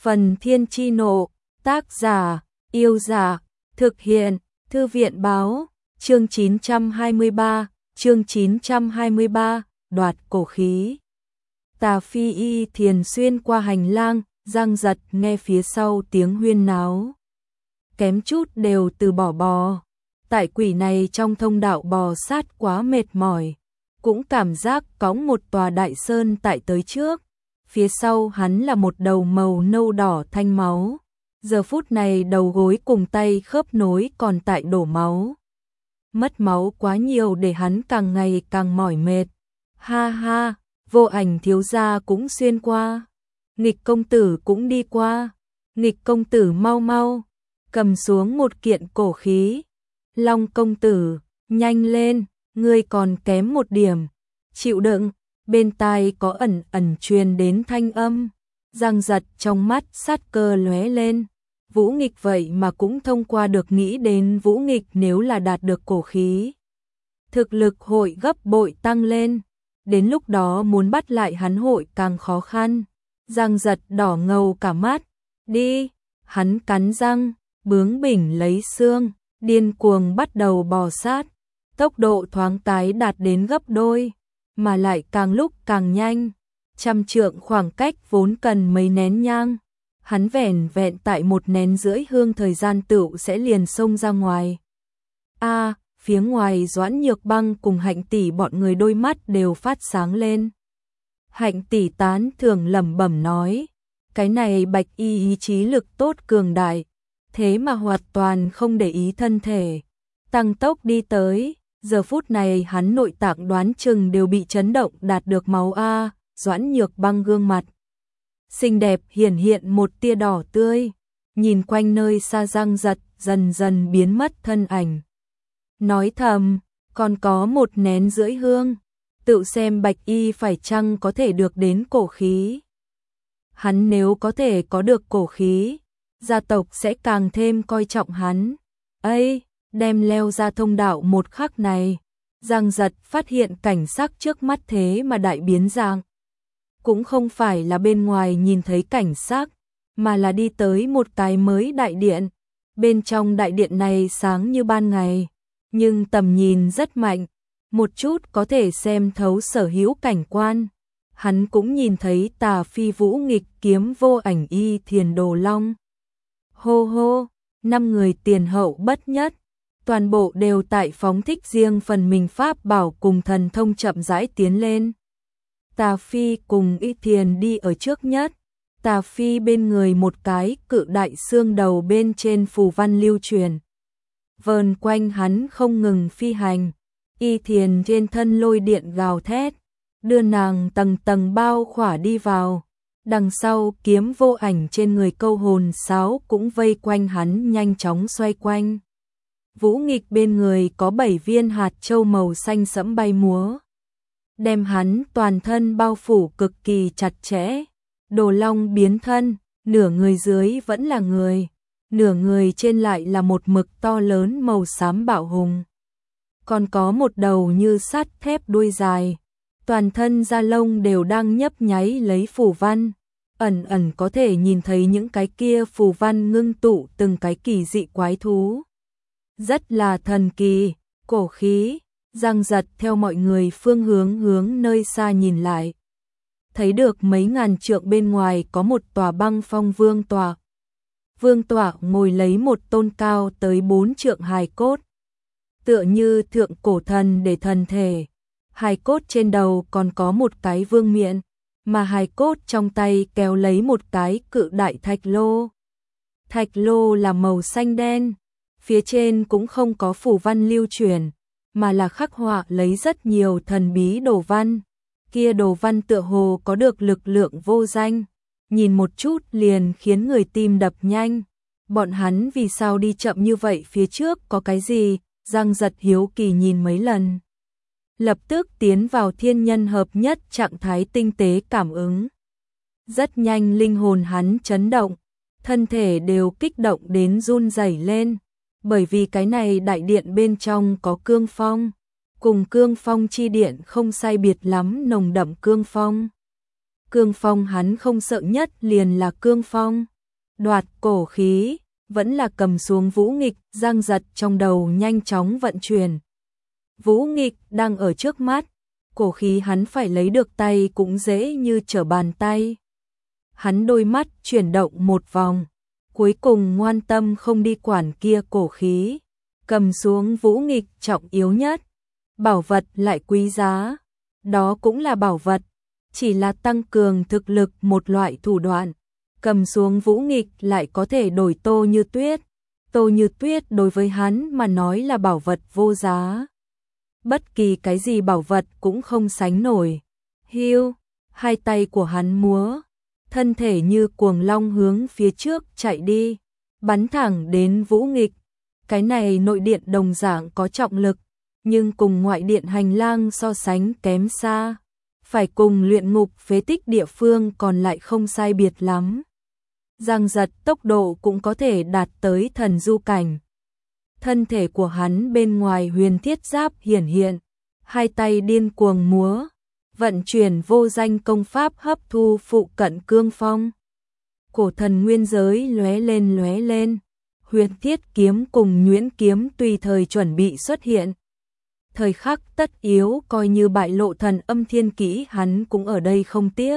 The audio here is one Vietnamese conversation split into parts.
Phần Thiên Chi Nộ, tác giả, Yêu Giả, thực hiện, Thư viện Báo, chương 923, đoạt cổ khí. Tà Phi Y Thiền xuyên qua hành lang, Giang Giật nghe phía sau tiếng huyên náo. Kém chút đều từ bỏ bò. Tại quỷ này trong thông đạo bò sát quá mệt mỏi, cũng cảm giác cõng một tòa đại sơn tại tới trước. Phía sau hắn là một đầu màu nâu đỏ thanh máu. Giờ phút này đầu gối cùng tay khớp nối còn tại đổ máu. Mất máu quá nhiều để hắn càng ngày càng mỏi mệt. Ha ha, Vô Ảnh thiếu gia cũng xuyên qua. Nghịch công tử cũng đi qua. Nghịch công tử mau mau, cầm xuống một kiện cổ khí. Long công tử, nhanh lên, ngươi còn kém một điểm. Chịu đựng, bên tai có ẩn ẩn truyền đến thanh âm. Giang Giật trong mắt sát cơ lóe lên. Vũ Nghịch vậy mà cũng thông qua được, nghĩ đến Vũ Nghịch nếu là đạt được cổ khí, thực lực hội gấp bội tăng lên. Đến lúc đó muốn bắt lại hắn hội càng khó khăn. Giang Giật đỏ ngầu cả mắt. Đi, hắn cắn răng, bướng bỉnh lấy xương, điên cuồng bắt đầu bò sát. Tốc độ thoáng cái đạt đến gấp đôi, mà lại càng lúc càng nhanh. 100 trượng khoảng cách vốn cần mấy nén nhang, hắn vẻn vẹn tại 1 nén rưỡi hương thời gian tựu sẽ liền xông ra ngoài. Phía ngoài Doãn Nhược Băng cùng Hạnh tỷ bọn người đôi mắt đều phát sáng lên. Hạnh tỷ tán thưởng lẩm bẩm nói, cái này Bạch Y ý chí lực tốt cường đại, thế mà hoàn toàn không để ý thân thể, tăng tốc đi tới. Giờ phút này hắn nội tạng đoán chừng đều bị chấn động đạt được máu. Doãn Nhược Băng gương mặt xinh đẹp hiện một tia đỏ tươi, nhìn quanh nơi xa Giang Giật dần dần biến mất thân ảnh. Nói thầm, còn có 1 nén rưỡi hương, tự xem Bạch Y phải chăng có thể được đến cổ khí. Hắn nếu có thể có được cổ khí, gia tộc sẽ càng thêm coi trọng hắn. Đem leo ra thông đạo một khắc này, Giang Giật phát hiện cảnh sắc trước mắt thế mà đại biến dạng. Cũng không phải là bên ngoài nhìn thấy cảnh sắc, mà là đi tới một cái mới đại điện. Bên trong đại điện này sáng như ban ngày, nhưng tầm nhìn rất mạnh, một chút có thể xem thấu sở hữu cảnh quan. Hắn cũng nhìn thấy Tà Phi, Vũ Nghịch, Kiếm, Vô Ảnh, Y Thiền, Đồ Long. Hô hô, 5 người tiền hậu bất nhất, toàn bộ đều tại phóng thích riêng phần mình pháp bảo cùng thần thông chậm rãi tiến lên. Tà Phi cùng Y Thiền đi ở trước nhất. Tà Phi bên người một cái cự đại xương đầu, bên trên phù văn lưu truyền, vờn quanh hắn không ngừng phi hành. Y Thiền trên thân lôi điện gào thét, đưa nàng tầng tầng bao khỏa đi vào. Đằng sau Kiếm, Vô Ảnh trên người câu hồn sáo cũng vây quanh hắn nhanh chóng xoay quanh. Vũ Nghịch bên người có 7 viên hạt châu màu xanh sẫm bay múa, đem hắn toàn thân bao phủ cực kỳ chặt chẽ. Đồ Long biến thân, nửa người dưới vẫn là người, nửa người trên lại là một mực to lớn màu xám bạo hùng. Còn có một đầu như sắt thép đuôi dài, toàn thân da lông đều đang nhấp nháy lấy phù văn, ẩn ẩn có thể nhìn thấy những cái kia phù văn ngưng tụ từng cái kỳ dị quái thú. Rất là thần kỳ. Cổ khí. Giang Giật theo mọi người phương hướng nơi xa nhìn lại, thấy được mấy ngàn trượng bên ngoài có một tòa băng phong vương tọa. Vương tọa ngồi lấy một tôn cao tới 4 trượng hài cốt, tựa như thượng cổ thần để thần thể. Hài cốt trên đầu còn có một cái vương miện, mà hài cốt trong tay kéo lấy một cái cự đại thạch lô. Thạch lô là màu xanh đen, phía trên cũng không có phù văn lưu truyền, mà là khắc họa lấy rất nhiều thần bí đồ văn. Kia đồ văn tựa hồ có được lực lượng vô danh, nhìn một chút liền khiến người tim đập nhanh. Bọn hắn vì sao đi chậm như vậy, phía trước có cái gì? Giang Giật hiếu kỳ nhìn mấy lần, lập tức tiến vào thiên nhân hợp nhất trạng thái tinh tế cảm ứng. Rất nhanh linh hồn hắn chấn động, thân thể đều kích động đến run rẩy lên, bởi vì cái này đại điện bên trong có cương phong, cùng cương phong chi điện không sai biệt lắm nồng đậm cương phong. Cương phong hắn không sợ nhất liền là cương phong, đoạt cổ khí, vẫn là cầm xuống Vũ Nghịch, Giang Giật trong đầu nhanh chóng vận chuyển. Vũ Nghịch đang ở trước mắt, cổ khí hắn phải lấy được tay cũng dễ như trở bàn tay. Hắn đôi mắt chuyển động một vòng, cuối cùng ngoan tâm không đi quản kia cổ khí, cầm xuống Vũ Nghịch trọng yếu nhất. Bảo vật lại quý giá, đó cũng là bảo vật, chỉ là tăng cường thực lực một loại thủ đoạn. Cầm xuống Vũ Nghịch lại có thể đổi Tô Như Tuyết. Tô Như Tuyết đối với hắn mà nói là bảo vật vô giá. Bất kỳ cái gì bảo vật cũng không sánh nổi. Hiu, hai tay của hắn múa, thân thể như cuồng long hướng phía trước chạy đi, bắn thẳng đến Vũ Nghịch. Cái này nội điện đồng dạng có trọng lực, nhưng cùng ngoại điện hành lang so sánh kém xa. Phải cùng luyện ngục phế tích địa phương còn lại không sai biệt lắm. Giang Giật tốc độ cũng có thể đạt tới thần du cảnh. Thân thể của hắn bên ngoài huyền thiết giáp hiển hiện, hai tay điên cuồng múa, vận chuyển vô danh công pháp hấp thu phụ cận cương phong. Cổ thần nguyên giới lóe lên, huyền thiết kiếm cùng nhuyễn kiếm tùy thời chuẩn bị xuất hiện. Thời khắc tất yếu coi như bại lộ thần âm thiên kỹ hắn cũng ở đây không tiếc.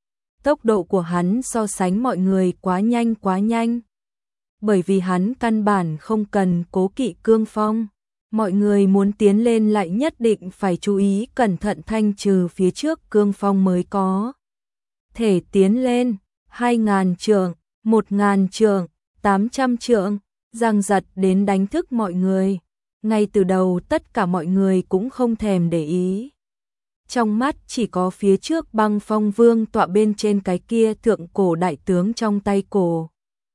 Tốc độ của hắn so sánh mọi người quá nhanh. Bởi vì hắn căn bản không cần cố kỵ cương phong. Mọi người muốn tiến lên lại nhất định phải chú ý cẩn thận thanh trừ phía trước cương phong mới có thể tiến lên. 2.000 trượng, 1.000 trượng, 800 trượng, Giang Giật đến đánh thức mọi người. Ngay từ đầu tất cả mọi người cũng không thèm để ý. Trong mắt chỉ có phía trước Băng Phong Vương tọa bên trên cái kia thượng cổ đại tướng trong tay cổ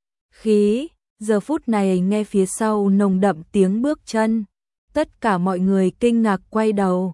khí. Giờ phút này nghe phía sau nồng đậm tiếng bước chân. Tất cả mọi người kinh ngạc quay đầu.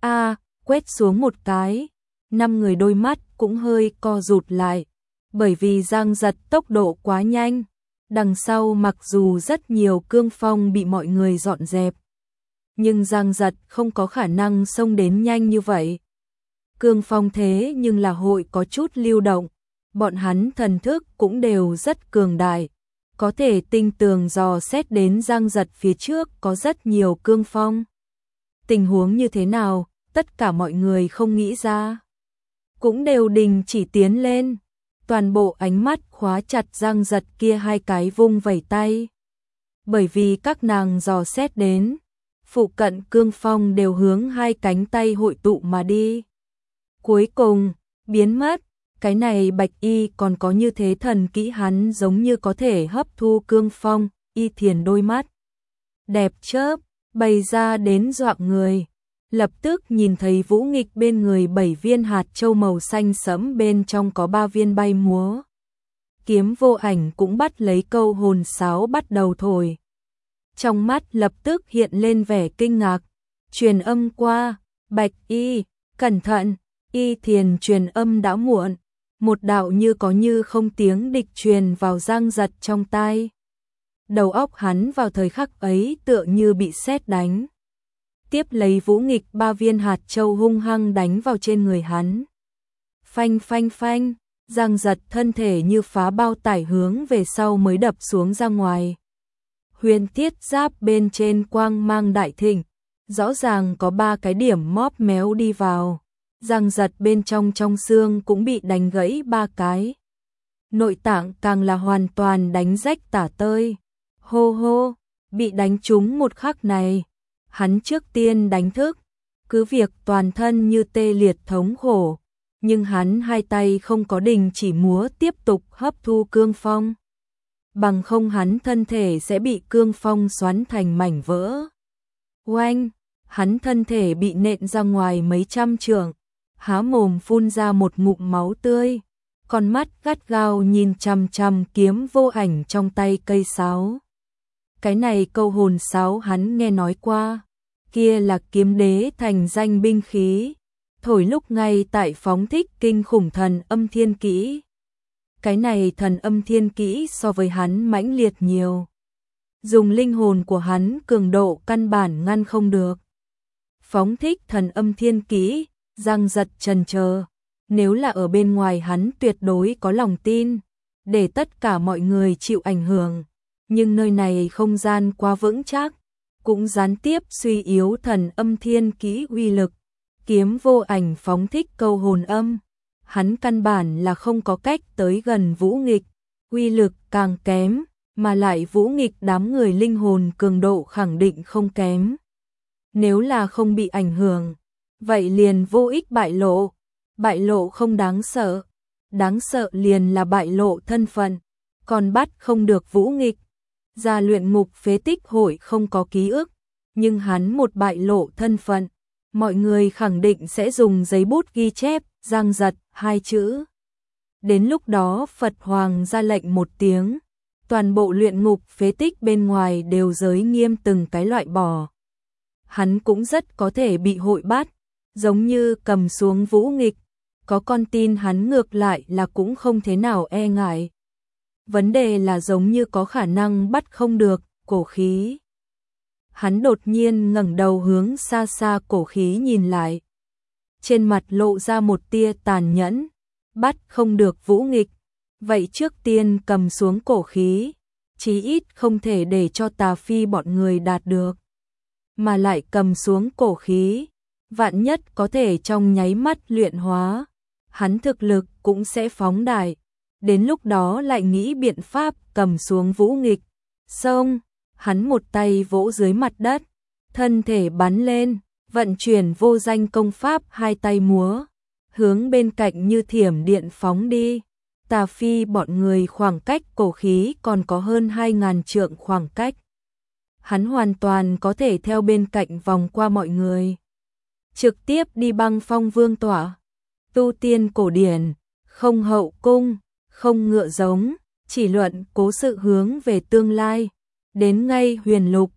Quét xuống một cái. 5 người đôi mắt cũng hơi co rụt lại. Bởi vì Giang Giật tốc độ quá nhanh. Đằng sau mặc dù rất nhiều cương phong bị mọi người dọn dẹp, nhưng Giang Giật không có khả năng xông đến nhanh như vậy. Cương phong thế nhưng là hội có chút lưu động, bọn hắn thần thức cũng đều rất cường đại, có thể tinh tường dò xét đến Giang Giật phía trước có rất nhiều cương phong. Tình huống như thế nào, tất cả mọi người không nghĩ ra, cũng đều đình chỉ tiến lên. Toàn bộ ánh mắt khóa chặt Giang Giật kia hai cái vung vẩy tay. Bởi vì các nàng dò xét đến, phụ cận cương phong đều hướng hai cánh tay hội tụ mà đi. Cuối cùng, biến mất, cái này Bạch Y còn có như thế thần kỹ hắn giống như có thể hấp thu cương phong, Y Thiền đôi mắt đẹp chớp, bày ra đến doạng người. Lập tức nhìn thấy Vũ Nghịch bên người 7 viên hạt châu màu xanh sẫm bên trong có 3 viên bay múa. Kiếm vô ảnh cũng bắt lấy câu hồn sáo bắt đầu thổi. Trong mắt lập tức hiện lên vẻ kinh ngạc. Truyền âm qua, Bạch Y, cẩn thận, Y Thiền truyền âm đã muộn. Một đạo như có như không tiếng địch truyền vào Giang Giật trong tai. Đầu óc hắn vào thời khắc ấy tựa như bị sét đánh. Tiếp lấy Vũ Nghịch 3 viên hạt châu hung hăng đánh vào trên người hắn. Phanh phanh phanh, Giang Giật thân thể như phá bao tải hướng về sau mới đập xuống ra ngoài. Huyền thiết giáp bên trên quang mang đại thịnh, rõ ràng có 3 cái điểm móp méo đi vào. Giang Giật bên trong xương cũng bị đánh gãy 3 cái. Nội tạng càng là hoàn toàn đánh rách tả tơi. Hô hô, bị đánh trúng một khắc này. Hắn trước tiên đánh thức, cứ việc toàn thân như tê liệt thống khổ, nhưng hắn hai tay không có đình chỉ múa tiếp tục hấp thu cương phong. Bằng không hắn thân thể sẽ bị cương phong xoắn thành mảnh vỡ. Oanh, hắn thân thể bị nện ra ngoài mấy trăm trượng, há mồm phun ra một ngụm máu tươi, con mắt gắt gao nhìn chằm chằm kiếm vô ảnh trong tay cây sáo. Cái này câu hồn sáo hắn nghe nói qua, kia là kiếm đế thành danh binh khí, thổi lúc ngay tại phóng thích kinh khủng thần âm thiên kỹ. Cái này thần âm thiên kỹ so với hắn mãnh liệt nhiều. Dùng linh hồn của hắn cường độ căn bản ngăn không được. Phóng thích thần âm thiên kỹ, Giang Giật chần chờ, nếu là ở bên ngoài hắn tuyệt đối có lòng tin. để tất cả mọi người chịu ảnh hưởng, nhưng nơi này không gian quá vững chắc, cũng gián tiếp suy yếu thần âm thiên kỹ uy lực. Kiếm vô ảnh phóng thích câu hồn âm, hắn căn bản là không có cách tới gần Vũ Nghịch, uy lực càng kém, mà lại Vũ Nghịch đám người linh hồn cường độ khẳng định không kém. Nếu là không bị ảnh hưởng, vậy liền vô ích bại lộ không đáng sợ liền là bại lộ thân phận, còn bắt không được Vũ Nghịch. Ra luyện ngục phế tích hội không có ký ức, nhưng hắn một bại lộ thân phận, mọi người khẳng định sẽ dùng giấy bút ghi chép, giang giật hai chữ. Đến lúc đó Phật Hoàng ra lệnh một tiếng, toàn bộ luyện ngục phế tích bên ngoài đều giới nghiêm từng cái loại bỏ. Hắn cũng rất có thể bị hội bắt, giống như cầm xuống Vũ Nghịch, có con tin hắn ngược lại là cũng không thế nào e ngại. Vấn đề là giống như có khả năng bắt không được, Cổ Khí. Hắn đột nhiên ngẩng đầu hướng xa xa Cổ Khí nhìn lại. Trên mặt lộ ra một tia tàn nhẫn, bắt không được Vũ Nghịch, vậy trước tiên cầm xuống Cổ Khí, chí ít không thể để cho Tà Phi bọn người đạt được. Mà lại cầm xuống Cổ Khí, vạn nhất có thể trong nháy mắt luyện hóa, hắn thực lực cũng sẽ phóng đại. Đến lúc đó lại nghĩ biện pháp cầm xuống Vũ Nghịch. Xong, hắn một tay vỗ dưới mặt đất, thân thể bắn lên, vận chuyển vô danh công pháp, hai tay múa, hướng bên cạnh như thiểm điện phóng đi. Tà Phi bọn người khoảng cách Cổ Khí còn có hơn 2.000 trượng khoảng cách. Hắn hoàn toàn có thể theo bên cạnh vòng qua mọi người, trực tiếp đi Băng Phong Vương tọa. Tu tiên cổ điển, không hậu cung, không ngựa giống, chỉ luận cố sự hướng về tương lai. Đến ngay Huyền Lục,